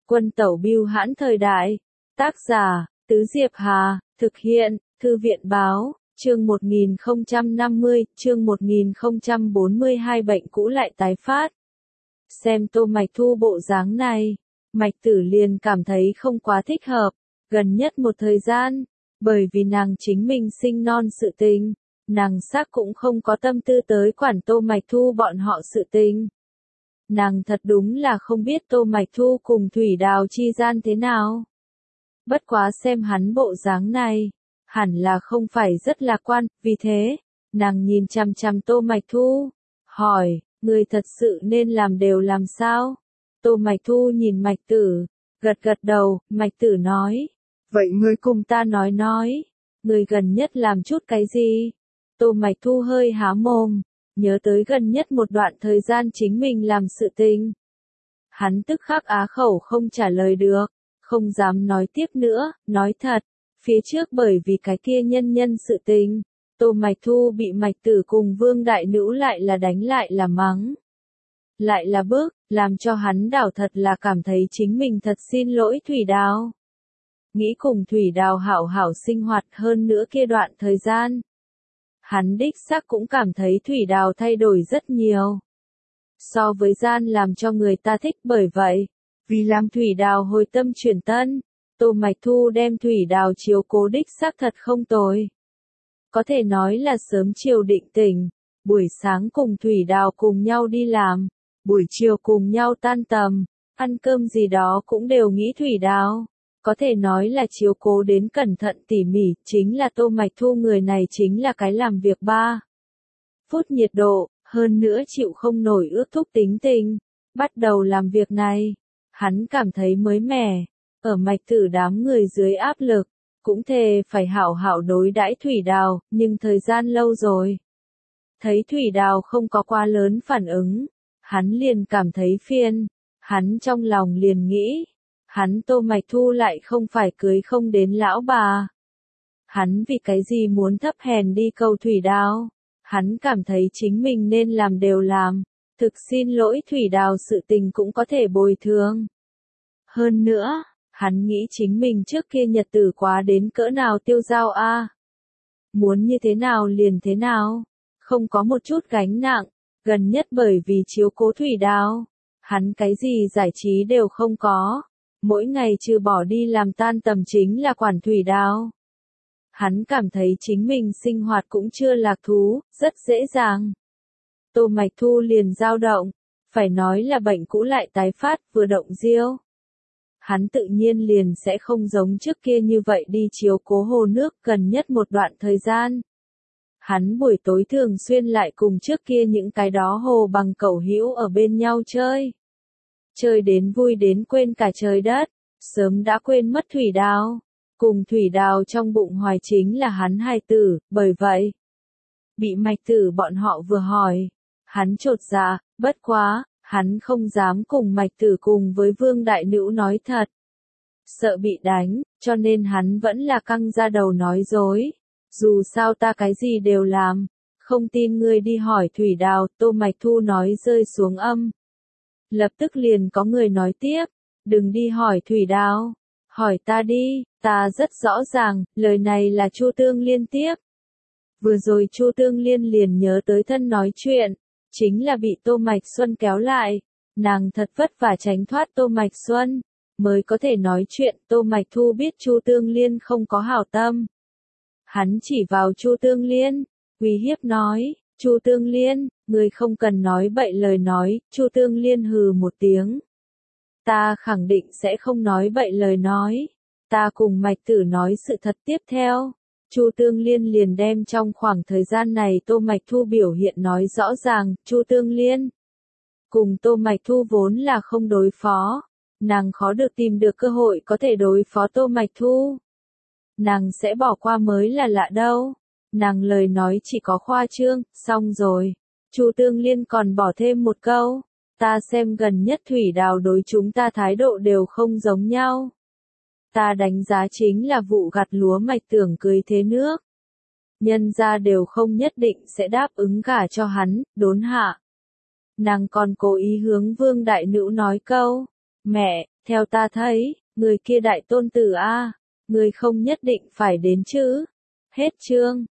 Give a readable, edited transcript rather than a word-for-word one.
Quân tẩu bưu hãn thời đại. Tác giả, Tứ Diệp Hà, thực hiện, Thư viện báo, chương 1050, chương 1042 bệnh cũ lại tái phát. Xem Tô Mạch Thu bộ dáng này, Mạch Tử liền cảm thấy không quá thích hợp, gần nhất một thời gian, bởi vì nàng chính mình sinh non sự tình, nàng xác cũng không có tâm tư tới quản Tô Mạch Thu bọn họ sự tình. Nàng thật đúng là không biết Tô Mạch Thu cùng Thủy Đào chi gian thế nào. Bất quá xem hắn bộ dáng này, hẳn là không phải rất lạc quan, vì thế, nàng nhìn chằm chằm Tô Mạch Thu, hỏi, người thật sự nên làm đều làm sao? Tô Mạch Thu nhìn Mạch Tử, gật gật đầu, Mạch Tử nói, vậy ngươi cùng ta nói, ngươi gần nhất làm chút cái gì? Tô Mạch Thu hơi há mồm, nhớ tới gần nhất một đoạn thời gian chính mình làm sự tình. Hắn tức khắc á khẩu không trả lời được, không dám nói tiếp nữa, nói thật, phía trước bởi vì cái kia nhân sự tình, Tô Mạch Thu bị Mạch Tử cùng Vương Đại Nữ lại là đánh lại là mắng. Lại là bức, làm cho hắn đảo thật là cảm thấy chính mình thật xin lỗi Thủy Đào. Nghĩ cùng Thủy Đào hảo hảo sinh hoạt hơn nữa kia đoạn thời gian. Hắn đích xác cũng cảm thấy Thủy Đào thay đổi rất nhiều. So với gian làm cho người ta thích, bởi vậy, vì làm Thủy Đào hồi tâm chuyển tân, Tô Mạch Thu đem Thủy Đào chiếu cố đích xác thật không tồi. Có thể nói là sớm chiều định tỉnh, buổi sáng cùng Thủy Đào cùng nhau đi làm, buổi chiều cùng nhau tan tầm, ăn cơm gì đó cũng đều nghĩ Thủy Đào. Có thể nói là chiếu cố đến cẩn thận tỉ mỉ, chính là Tô Mạch Thu người này chính là cái làm việc 3 phút nhiệt độ, hơn nữa chịu không nổi ước thúc tính tình. Bắt đầu làm việc này, hắn cảm thấy mới mẻ, ở Mạch Tử đám người dưới áp lực, cũng thề phải hảo hảo đối đãi Thủy Đào, nhưng thời gian lâu rồi. Thấy Thủy Đào không có quá lớn phản ứng, hắn liền cảm thấy phiền, hắn trong lòng liền nghĩ, hắn Tô Mạch Thu lại không phải cưới không đến lão bà. Hắn vì cái gì muốn thấp hèn đi cầu Thủy Đào, hắn cảm thấy chính mình nên làm đều làm, thực xin lỗi Thủy Đào sự tình cũng có thể bồi thường. Hơn nữa, hắn nghĩ chính mình trước kia nhật tử quá đến cỡ nào tiêu dao a, muốn như thế nào liền thế nào, không có một chút gánh nặng, gần nhất bởi vì chiếu cố Thủy Đào, hắn cái gì giải trí đều không có, mỗi ngày trừ bỏ đi làm tan tầm chính là quản Thủy Đào. Hắn cảm thấy chính mình sinh hoạt cũng chưa lạc thú, rất dễ dàng. Tô Mạch Thu liền dao động, phải nói là bệnh cũ lại tái phát, vừa động diêu. Hắn tự nhiên liền sẽ không giống trước kia như vậy đi chiếu cố hồ nước gần nhất một đoạn thời gian. Hắn buổi tối thường xuyên lại cùng trước kia những cái đó hồ bằng cẩu hữu ở bên nhau chơi. Chơi đến vui đến quên cả trời đất, sớm đã quên mất Thủy Đào. Cùng Thủy Đào trong bụng hoài chính là hắn hài tử, bởi vậy, bị Mạch Tử bọn họ vừa hỏi, hắn chột dạ, bất quá, hắn không dám cùng Mạch Tử cùng với Vương Đại Nữ nói thật. Sợ bị đánh, cho nên hắn vẫn là căng ra đầu nói dối. Dù sao ta cái gì đều làm, không tin ngươi đi hỏi Thủy Đào, Tô Mạch Thu nói rơi xuống âm. Lập tức liền có người nói tiếp, đừng đi hỏi Thủy Đào, hỏi ta đi, ta rất rõ ràng, lời này là Chu Tương Liên tiếp. Vừa rồi Chu Tương Liên liền nhớ tới thân nói chuyện, chính là bị Tô Mạch Xuân kéo lại, nàng thật vất vả tránh thoát Tô Mạch Xuân, mới có thể nói chuyện. Tô Mạch Thu biết Chu Tương Liên không có hảo tâm. Hắn chỉ vào Chu Tương Liên, uy hiếp nói, Chu Tương Liên, người không cần nói bậy lời nói. Chu Tương Liên hừ một tiếng. Ta khẳng định sẽ không nói bậy lời nói. Ta cùng Mạch Tử nói sự thật tiếp theo. Chu Tương Liên liền đem trong khoảng thời gian này Tô Mạch Thu biểu hiện nói rõ ràng. Chu Tương Liên cùng Tô Mạch Thu vốn là không đối phó. Nàng khó được tìm được cơ hội có thể đối phó Tô Mạch Thu. Nàng sẽ bỏ qua mới là lạ đâu. Nàng lời nói chỉ có khoa trương, xong rồi. Chu Tương Liên còn bỏ thêm một câu. Ta xem gần nhất Thủy Đào đối chúng ta thái độ đều không giống nhau. Ta đánh giá chính là vụ gặt lúa mạch tưởng cưới thế nước. Nhân gia đều không nhất định sẽ đáp ứng gả cho hắn, đốn hạ. Nàng còn cố ý hướng Vương Đại Nữ nói câu, mẹ, Theo ta thấy, người kia đại tôn tử a, người không nhất định phải đến chứ. Hết chương.